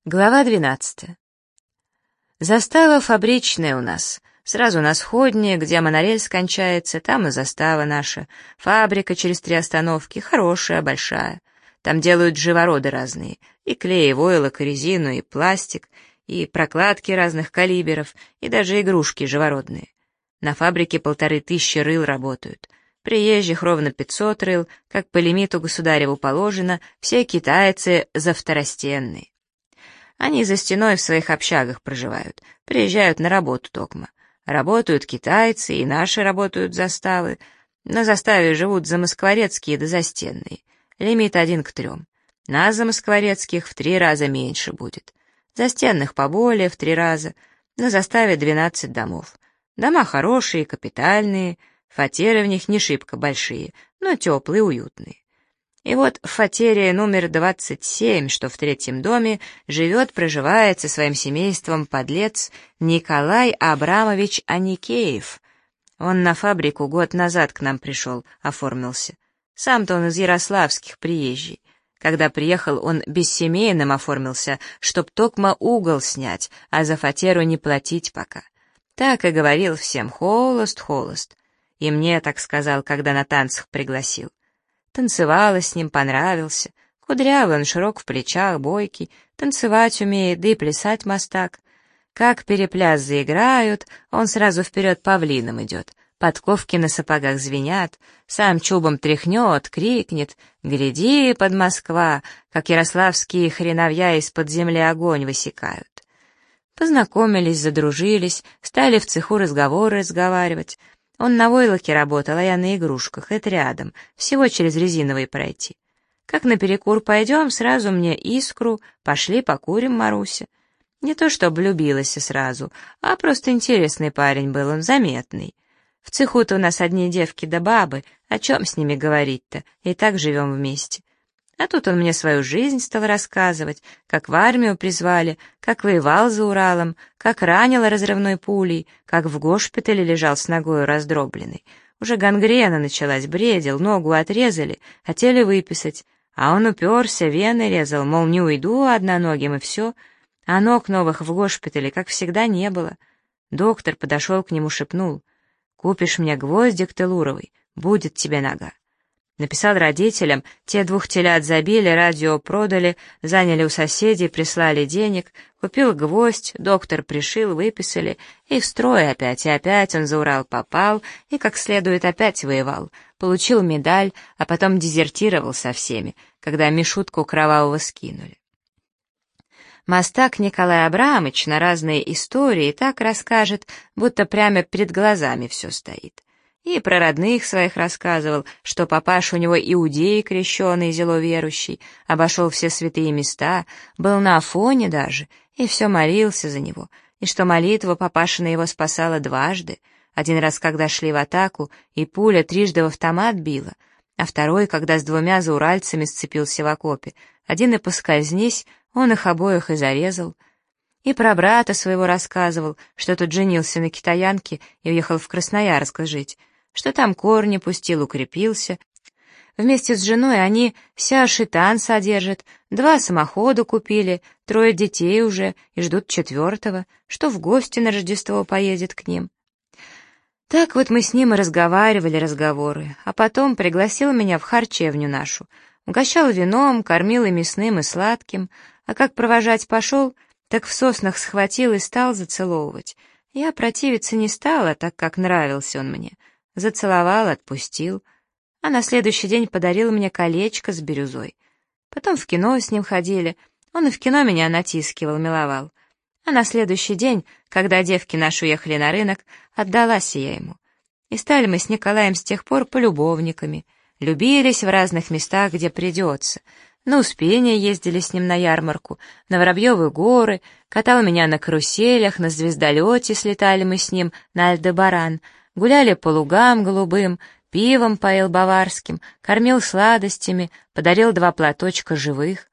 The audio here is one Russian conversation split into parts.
Глава 12. Застава фабричная у нас. Сразу на сходне, где монорельс кончается, там и застава наша. Фабрика через 3 остановки, хорошая, большая. Там делают живороды разные. И клей, и войлок, и резину, и пластик, и прокладки разных калиберов, и даже игрушки живородные. На фабрике 1500 рыл работают. Приезжих ровно 500 рыл, как по лимиту государеву положено, все китайцы за второстенные. Они за стеной в своих общагах проживают, приезжают на работу токма. Работают китайцы, и наши работают заставы. На заставе живут замоскворецкие да застенные. Лимит 1 к 3. Нас замоскворецких в 3 раза меньше будет. Застенных поболее в 3 раза. На заставе 12 домов. Дома хорошие, капитальные, фатеры в них не шибко большие, но теплые, уютные. И вот в фатере номер 27, что в 3-м доме, живет, проживает со своим семейством подлец Николай Абрамович Аникеев. Он на фабрику год назад к нам пришел, оформился. Сам-то он из Ярославских, приезжий. Когда приехал, он бессемейным оформился, чтоб токма угол снять, а за фатеру не платить пока. Так и говорил всем: холост, холост. И мне так сказал, когда на танцах пригласил. Танцевала с ним, понравился. Кудрявый он, широк в плечах, бойкий, танцевать умеет, да и плясать мастак. Как перепляс заиграют, он сразу вперед павлином идет. Подковки на сапогах звенят, сам чубом тряхнет, крикнет: «Гляди, под Москва, как ярославские хреновья из-под земли огонь высекают». Познакомились, задружились, стали в цеху разговаривать. Он на войлоке работал, а я на игрушках, это рядом, всего через резиновый пройти. Как наперекур пойдем, сразу мне искру, пошли покурим, Маруся. Не то чтобы влюбилась сразу, а просто интересный парень был, он заметный. В цеху-то у нас одни девки да бабы, о чем с ними говорить-то, и так живем вместе. А тут он мне свою жизнь стал рассказывать, как в армию призвали, как воевал за Уралом, как ранило разрывной пулей, как в госпитале лежал с ногою раздробленной. Уже гангрена началась, бредил, ногу отрезали, хотели выписать. А он уперся, вены резал, мол, не уйду одноногим, и все. А ног новых в госпитале, как всегда, не было. Доктор подошел к нему, шепнул: «Купишь мне гвоздик телуровый, будет тебе нога». Написал родителям, те 2 телят забили, радио продали, заняли у соседей, прислали денег, купил гвоздь, доктор пришил, выписали, и в строй опять, и опять он за Урал попал, и как следует опять воевал, получил медаль, а потом дезертировал со всеми, когда Мишутку кровавого скинули. Мастак Николай Абрамович на разные истории так расскажет, будто прямо перед глазами все стоит. И про родных своих рассказывал, что папаша у него иудей крещеный, зеловерующий, обошел все святые места, был на Афоне даже, и все молился за него, и что молитва папашина его спасала дважды, 1 раз, когда шли в атаку, и пуля 3 в автомат била, а 2, когда с 2 зауральцами сцепился в окопе, 1 и поскользнись, он их обоих и зарезал. И про брата своего рассказывал, что тот женился на китаянке и уехал в Красноярск жить, что там корни пустил, укрепился. Вместе с женой они сяшитан содержат, 2 самохода купили, 3 детей уже и ждут 4-го, что в гости на Рождество поедет к ним. Так вот мы с ним и разговаривали разговоры, а потом пригласил меня в харчевню нашу, угощал вином, кормил и мясным, и сладким, а как провожать пошел, так в соснах схватил и стал зацеловывать. Я противиться не стала, так как нравился он мне. Зацеловал, отпустил, а на следующий день подарил мне колечко с бирюзой. Потом в кино с ним ходили, он и в кино меня натискивал, миловал. А на следующий день, когда девки наши уехали на рынок, отдалась я ему. И стали мы с Николаем с тех пор полюбовниками, любились в разных местах, где придется. На Успение ездили с ним на ярмарку, на Воробьевы горы, катал меня на каруселях, на звездолете слетали мы с ним на Альдебаран, гуляли по лугам голубым, пивом поил баварским, кормил сладостями, подарил 2 платочка живых.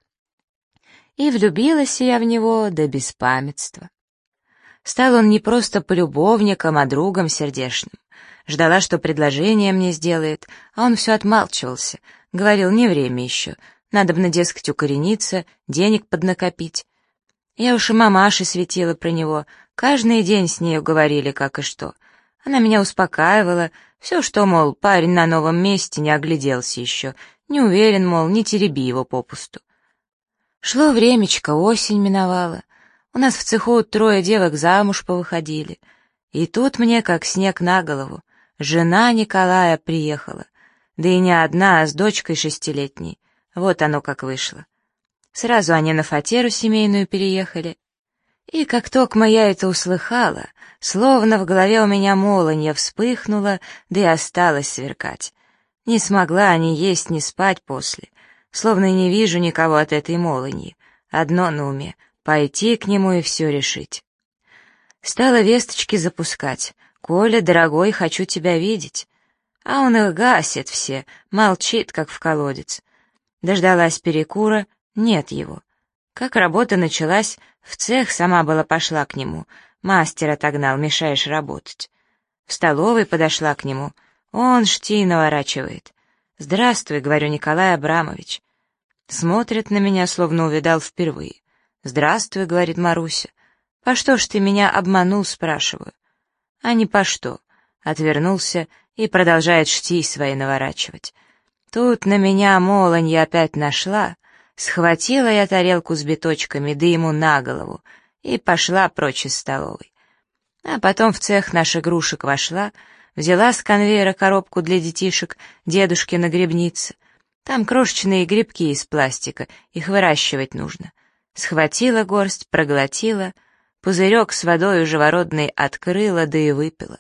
И влюбилась я в него до беспамятства. Стал он не просто полюбовником, а другом сердечным. Ждала, что предложение мне сделает, а он все отмалчивался, говорил: не время еще, надобно, дескать, укорениться, денег поднакопить. Я уж и мамаше светила про него, каждый день с нею говорили, как и что. Она меня успокаивала, все, что, мол, парень на новом месте не огляделся еще, не уверен, мол, не тереби его попусту. Шло времечко, осень миновала. У нас в цеху 3 девок замуж повыходили. И тут мне как снег на голову. Жена Николая приехала. Да и не одна, а с дочкой 6-летней. Вот оно как вышло. Сразу они на фатеру семейную переехали. И как только я это услыхала, словно в голове у меня молния вспыхнула, да и осталось сверкать. Не смогла ни есть, ни спать после. Словно и не вижу никого от этой молнии. Одно на уме — пойти к нему и все решить. Стала весточки запускать. «Коля, дорогой, хочу тебя видеть». А он их гасит все, молчит, как в колодец. Дождалась перекура, нет его. Как работа началась, в цех сама была пошла к нему. Мастер отогнал, мешаешь работать. В столовой подошла к нему. Он штей наворачивает. «Здравствуй», — говорю, Николай Абрамович. Смотрит на меня, словно увидал впервые. «Здравствуй», — говорит Маруся. «По что ж ты меня обманул?» — спрашиваю. «А не по что». Отвернулся и продолжает штей свои наворачивать. Тут на меня молонья опять нашла. Схватила я тарелку с биточками, да ему на голову, и пошла прочь из столовой. А потом в цех наш игрушек вошла, взяла с конвейера коробку для детишек дедушкина грибница. Там крошечные грибки из пластика, их выращивать нужно. Схватила горсть, проглотила, пузырек с водой живородной открыла, да и выпила.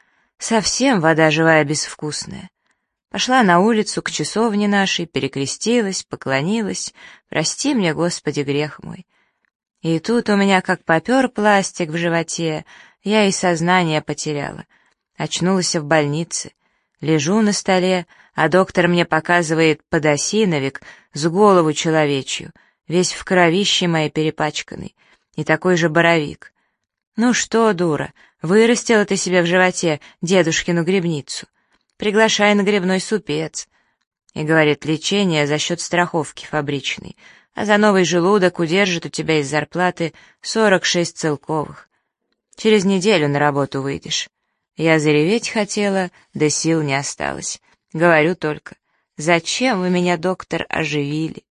Совсем вода живая безвкусная. Пошла на улицу к часовне нашей, перекрестилась, поклонилась. Прости мне, Господи, грех мой. И тут у меня как попер пластик в животе, я и сознание потеряла. Очнулась в больнице. Лежу на столе, а доктор мне показывает подосиновик с голову человечью, весь в кровище моей перепачканный, и такой же боровик. Ну что, дура, вырастила ты себе в животе дедушкину грибницу. Приглашай на грибной супец. И говорит, лечение за счет страховки фабричной, а за новый желудок удержит у тебя из зарплаты 46 целковых. Через неделю на работу выйдешь. Я зареветь хотела, да сил не осталось. Говорю только, зачем вы меня, доктор, оживили?